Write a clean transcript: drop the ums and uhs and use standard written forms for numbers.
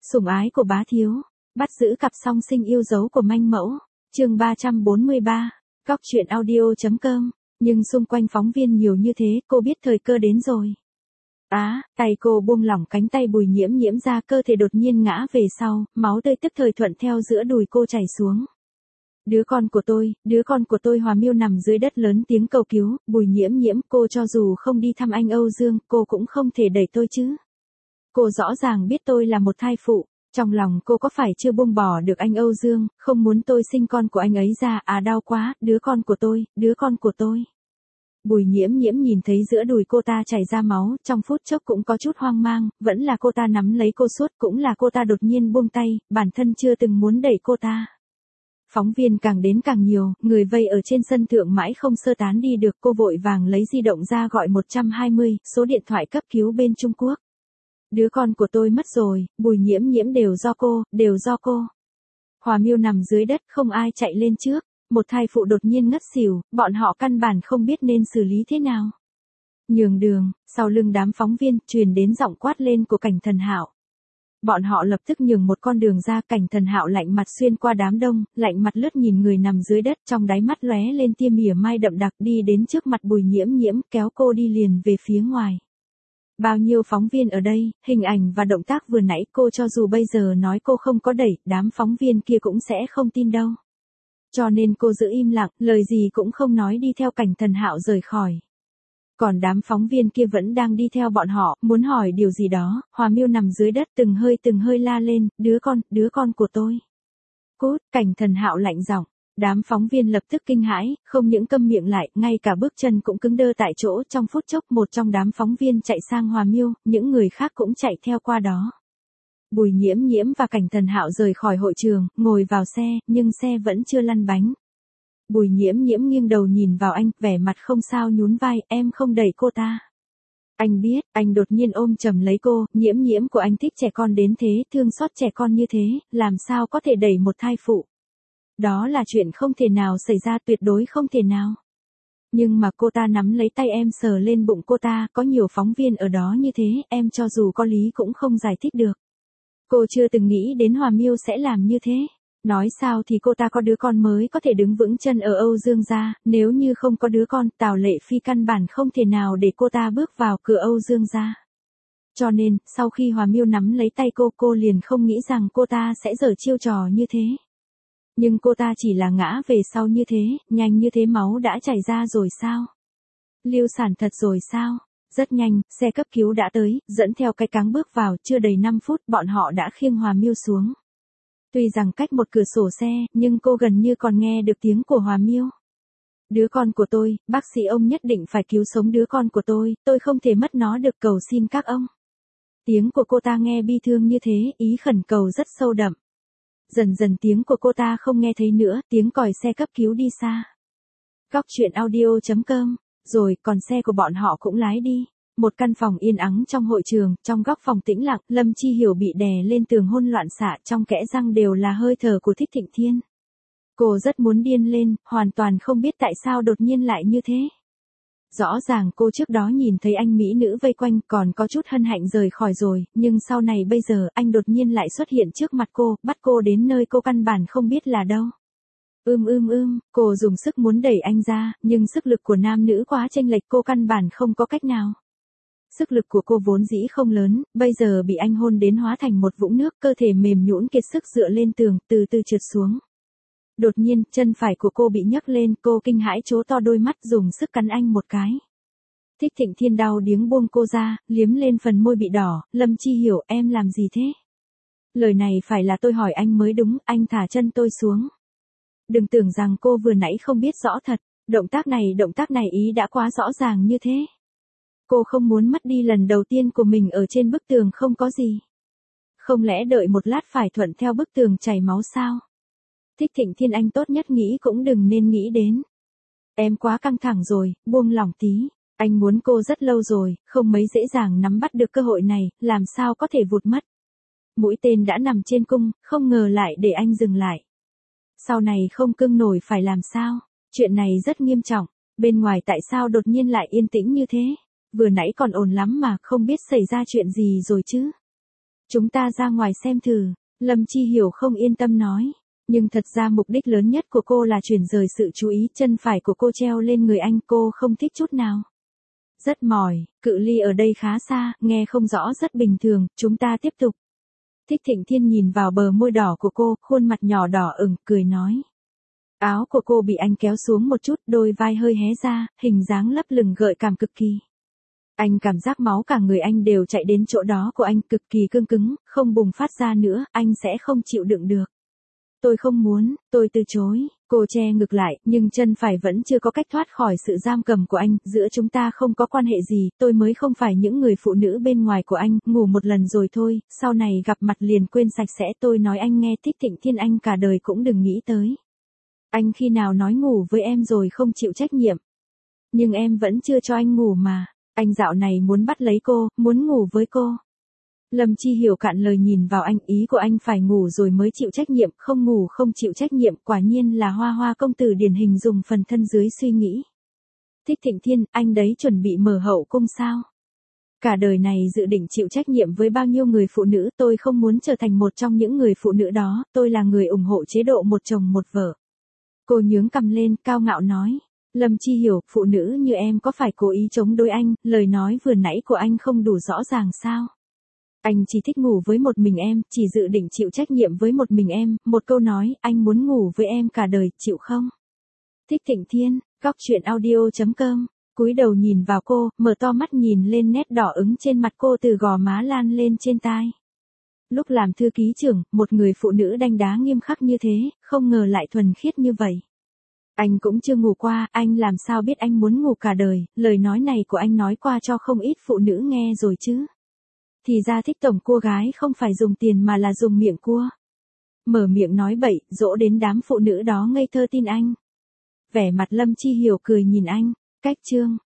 Sủng ái của bá thiếu, bắt giữ cặp song sinh yêu dấu của manh mẫu, chương 343, góc truyện audio.com, nhưng xung quanh phóng viên nhiều như thế, cô biết thời cơ đến rồi. Tay cô buông lỏng cánh tay Bùi Nhiễm Nhiễm ra, cơ thể đột nhiên ngã về sau, máu tươi tức thời thuận theo giữa đùi cô chảy xuống. Đứa con của tôi, Hòa Miêu nằm dưới đất lớn tiếng cầu cứu, Bùi Nhiễm Nhiễm, cô cho dù không đi thăm anh Âu Dương, cô cũng không thể đẩy tôi chứ. Cô rõ ràng biết tôi là một thai phụ, trong lòng cô có phải chưa buông bỏ được anh Âu Dương, không muốn tôi sinh con của anh ấy ra, đau quá, đứa con của tôi. Bùi Nhiễm Nhiễm nhìn thấy giữa đùi cô ta chảy ra máu, trong phút chốc cũng có chút hoang mang, vẫn là cô ta nắm lấy cô suốt, cũng là cô ta đột nhiên buông tay, bản thân chưa từng muốn đẩy cô ta. Phóng viên càng đến càng nhiều, người vây ở trên sân thượng mãi không sơ tán đi được, cô vội vàng lấy di động ra gọi 120, số điện thoại cấp cứu bên Trung Quốc. Đứa con của tôi mất rồi, Bùi Nhiễm Nhiễm, đều do cô. Hòa Miêu nằm dưới đất, không ai chạy lên trước, một thai phụ đột nhiên ngất xỉu, bọn họ căn bản không biết nên xử lý thế nào. Nhường đường, sau lưng đám phóng viên, truyền đến giọng quát lên của Cảnh Thần Hạo. Bọn họ lập tức nhường một con đường ra, Cảnh Thần Hạo lạnh mặt xuyên qua đám đông, lạnh mặt lướt nhìn người nằm dưới đất, trong đáy mắt lóe lên tia mỉa mai đậm đặc, đi đến trước mặt Bùi Nhiễm Nhiễm, kéo cô đi liền về phía ngoài. Bao nhiêu phóng viên ở đây, hình ảnh và động tác vừa nãy cô cho dù bây giờ nói cô không có đẩy, đám phóng viên kia cũng sẽ không tin đâu. Cho nên cô giữ im lặng, lời gì cũng không nói, đi theo Cảnh Thần Hạo rời khỏi. Còn đám phóng viên kia vẫn đang đi theo bọn họ, muốn hỏi điều gì đó, Hòa Miêu nằm dưới đất từng hơi la lên, đứa con của tôi. Cút, Cảnh Thần Hạo lạnh giọng. Đám phóng viên lập tức kinh hãi, không những câm miệng lại, ngay cả bước chân cũng cứng đơ tại chỗ, trong phút chốc một trong đám phóng viên chạy sang Hòa Miêu, những người khác cũng chạy theo qua đó. Bùi Nhiễm Nhiễm và Cảnh Thần Hạo rời khỏi hội trường, ngồi vào xe, nhưng xe vẫn chưa lăn bánh. Bùi Nhiễm Nhiễm nghiêng đầu nhìn vào anh, vẻ mặt không sao, nhún vai, em không đẩy cô ta. Anh biết, anh đột nhiên ôm chầm lấy cô, Nhiễm Nhiễm của anh thích trẻ con đến thế, thương xót trẻ con như thế, làm sao có thể đẩy một thai phụ. Đó là chuyện không thể nào xảy ra, tuyệt đối không thể nào. Nhưng mà cô ta nắm lấy tay em sờ lên bụng cô ta, có nhiều phóng viên ở đó như thế, em cho dù có lý cũng không giải thích được. Cô chưa từng nghĩ đến Hòa Miêu sẽ làm như thế. Nói sao thì cô ta có đứa con mới có thể đứng vững chân ở Âu Dương gia, nếu như không có đứa con, Tào Lệ Phi căn bản không thể nào để cô ta bước vào cửa Âu Dương gia. Cho nên, sau khi Hòa Miêu nắm lấy tay cô liền không nghĩ rằng cô ta sẽ giở chiêu trò như thế. Nhưng cô ta chỉ là ngã về sau như thế, nhanh như thế máu đã chảy ra rồi sao? Lưu sản thật rồi sao? Rất nhanh, xe cấp cứu đã tới, dẫn theo cái cáng bước vào, chưa đầy 5 phút bọn họ đã khiêng Hòa Miêu xuống. Tuy rằng cách một cửa sổ xe, nhưng cô gần như còn nghe được tiếng của Hòa Miêu. Đứa con của tôi, bác sĩ ông nhất định phải cứu sống đứa con của tôi không thể mất nó được, cầu xin các ông. Tiếng của cô ta nghe bi thương như thế, ý khẩn cầu rất sâu đậm. Dần dần tiếng của cô ta không nghe thấy nữa, tiếng còi xe cấp cứu đi xa. Góc truyện audio.com, rồi còn xe của bọn họ cũng lái đi. Một căn phòng yên ắng trong hội trường, trong góc phòng tĩnh lặng, Lâm Chi Hiểu bị đè lên tường hôn loạn xạ, trong kẽ răng đều là hơi thở của Thích Thịnh Thiên. Cô rất muốn điên lên, hoàn toàn không biết tại sao đột nhiên lại như thế. Rõ ràng cô trước đó nhìn thấy anh mỹ nữ vây quanh còn có chút hân hạnh rời khỏi rồi, nhưng sau này bây giờ anh đột nhiên lại xuất hiện trước mặt cô, bắt cô đến nơi cô căn bản không biết là đâu. Cô dùng sức muốn đẩy anh ra, nhưng sức lực của nam nữ quá chênh lệch, cô căn bản không có cách nào. Sức lực của cô vốn dĩ không lớn, bây giờ bị anh hôn đến hóa thành một vũng nước, cơ thể mềm nhũn kiệt sức dựa lên tường, từ từ trượt xuống. Đột nhiên, chân phải của cô bị nhấc lên, cô kinh hãi trố to đôi mắt, dùng sức cắn anh một cái. Thích Thịnh Thiên đau điếng buông cô ra, liếm lên phần môi bị đỏ, Lâm Chi Hiểu, em làm gì thế? Lời này phải là tôi hỏi anh mới đúng, anh thả chân tôi xuống. Đừng tưởng rằng cô vừa nãy không biết rõ thật, động tác này ý đã quá rõ ràng như thế. Cô không muốn mất đi lần đầu tiên của mình ở trên bức tường không có gì. Không lẽ đợi một lát phải thuận theo bức tường chảy máu sao? Thích Thịnh Thiên, anh tốt nhất nghĩ cũng đừng nên nghĩ đến. Em quá căng thẳng rồi, buông lỏng tí. Anh muốn cô rất lâu rồi, không mấy dễ dàng nắm bắt được cơ hội này, làm sao có thể vụt mất. Mũi tên đã nằm trên cung, không ngờ lại để anh dừng lại. Sau này không cưng nổi phải làm sao? Chuyện này rất nghiêm trọng, bên ngoài tại sao đột nhiên lại yên tĩnh như thế? Vừa nãy còn ồn lắm mà, không biết xảy ra chuyện gì rồi chứ? Chúng ta ra ngoài xem thử. Lâm Chi Hiểu không yên tâm nói. Nhưng thật ra mục đích lớn nhất của cô là chuyển rời sự chú ý, chân phải của cô treo lên người anh, cô không thích chút nào. Rất mỏi, cự ly ở đây khá xa, nghe không rõ rất bình thường, chúng ta tiếp tục. Thích Thịnh Thiên nhìn vào bờ môi đỏ của cô, khuôn mặt nhỏ đỏ ửng, cười nói. Áo của cô bị anh kéo xuống một chút, đôi vai hơi hé ra, hình dáng lấp lửng gợi cảm cực kỳ. Anh cảm giác máu cả người anh đều chạy đến chỗ đó của anh, cực kỳ cương cứng, không bùng phát ra nữa, anh sẽ không chịu đựng được. Tôi không muốn, tôi từ chối. Cô che ngực lại, nhưng chân phải vẫn chưa có cách thoát khỏi sự giam cầm của anh, giữa chúng ta không có quan hệ gì, tôi mới không phải những người phụ nữ bên ngoài của anh, ngủ một lần rồi thôi, sau này gặp mặt liền quên sạch sẽ, tôi nói anh nghe. Thích Thịnh Thiên, anh cả đời cũng đừng nghĩ tới. Anh khi nào nói ngủ với em rồi không chịu trách nhiệm. Nhưng em vẫn chưa cho anh ngủ mà, anh dạo này muốn bắt lấy cô, muốn ngủ với cô. Lâm Chi Hiểu cạn lời nhìn vào anh, ý của anh phải ngủ rồi mới chịu trách nhiệm, không ngủ không chịu trách nhiệm, quả nhiên là Hoa Hoa công tử điển hình dùng phần thân dưới suy nghĩ. Thích Thịnh Thiên, anh đấy chuẩn bị mở hậu cung sao? Cả đời này dự định chịu trách nhiệm với bao nhiêu người phụ nữ, tôi không muốn trở thành một trong những người phụ nữ đó, tôi là người ủng hộ chế độ một chồng một vợ. Cô nhướng cằm lên, cao ngạo nói. Lâm Chi Hiểu, phụ nữ như em có phải cố ý chống đối anh, lời nói vừa nãy của anh không đủ rõ ràng sao? Anh chỉ thích ngủ với một mình em, chỉ dự định chịu trách nhiệm với một mình em, một câu nói, anh muốn ngủ với em cả đời, chịu không? Thích Thịnh Thiên, goctruyện.audio.com, cúi đầu nhìn vào cô, mở to mắt nhìn lên nét đỏ ửng trên mặt cô từ gò má lan lên trên tai. Lúc làm thư ký trưởng, một người phụ nữ đanh đá nghiêm khắc như thế, không ngờ lại thuần khiết như vậy. Anh cũng chưa ngủ qua, anh làm sao biết anh muốn ngủ cả đời, lời nói này của anh nói qua cho không ít phụ nữ nghe rồi chứ. Thì ra thích tổng cô gái không phải dùng tiền mà là dùng miệng cua. Mở miệng nói bậy, dỗ đến đám phụ nữ đó ngây thơ tin anh. Vẻ mặt Lâm Chi Hiểu cười nhìn anh, cách chương.